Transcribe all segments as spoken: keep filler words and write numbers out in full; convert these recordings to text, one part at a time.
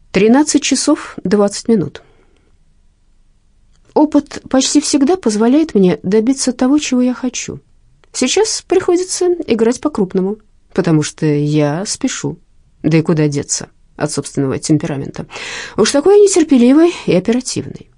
тринадцать часов двадцать минут. Опыт почти всегда позволяет мне добиться того, чего я хочу. Сейчас приходится играть по-крупному, потому что я спешу. Да и куда деться от собственного темперамента. Уж такой я нетерпеливый и оперативный.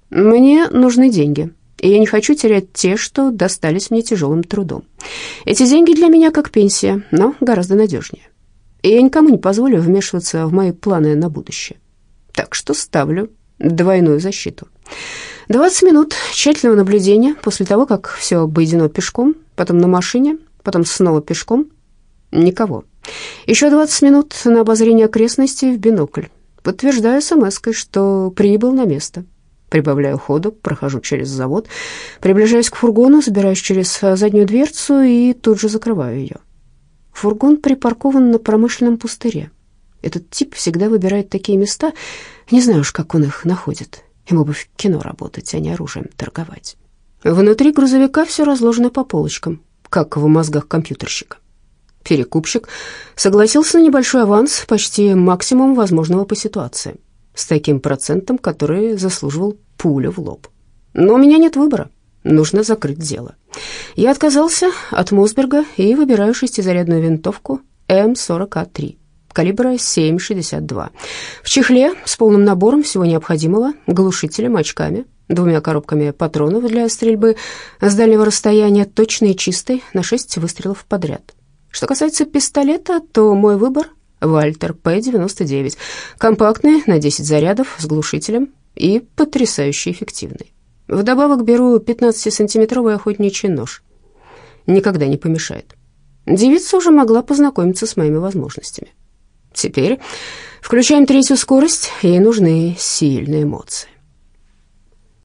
Мне нужны деньги, и я не хочу терять те, что достались мне тяжелым трудом. Эти деньги для меня как пенсия, но гораздо надежнее. И я никому не позволю вмешиваться в мои планы на будущее. Так что ставлю двойную защиту. двадцать минут тщательного наблюдения после того, как все обойдено пешком, потом на машине, потом снова пешком. Никого. Еще двадцать минут на обозрение окрестностей в бинокль. Подтверждаю смс-кой, что прибыл на место. Прибавляю ходу, прохожу через завод, приближаюсь к фургону, забираюсь через заднюю дверцу и тут же закрываю ее. Фургон припаркован на промышленном пустыре. Этот тип всегда выбирает такие места, не знаю уж, как он их находит. Ему бы в кино работать, а не оружием торговать. Внутри грузовика все разложено по полочкам, как в мозгах компьютерщика. Перекупщик согласился на небольшой аванс, почти максимум возможного по ситуации, с таким процентом, который заслуживал пулю в лоб. Но у меня нет выбора, нужно закрыть дело. Я отказался от Мосберга и выбираю шестизарядную винтовку эм сорок а три, калибра семь шестьдесят два. В чехле с полным набором всего необходимого, глушителем, очками, двумя коробками патронов для стрельбы с дальнего расстояния, точный и чистый, на шесть выстрелов подряд. Что касается пистолета, то мой выбор — Вальтер пэ девяносто девять, компактный, на десять зарядов, с глушителем и потрясающе эффективный. Вдобавок беру пятнадцатисантиметровый охотничий нож. Никогда не помешает. Девица уже могла познакомиться с моими возможностями. Теперь включаем третью скорость, ей нужны сильные эмоции.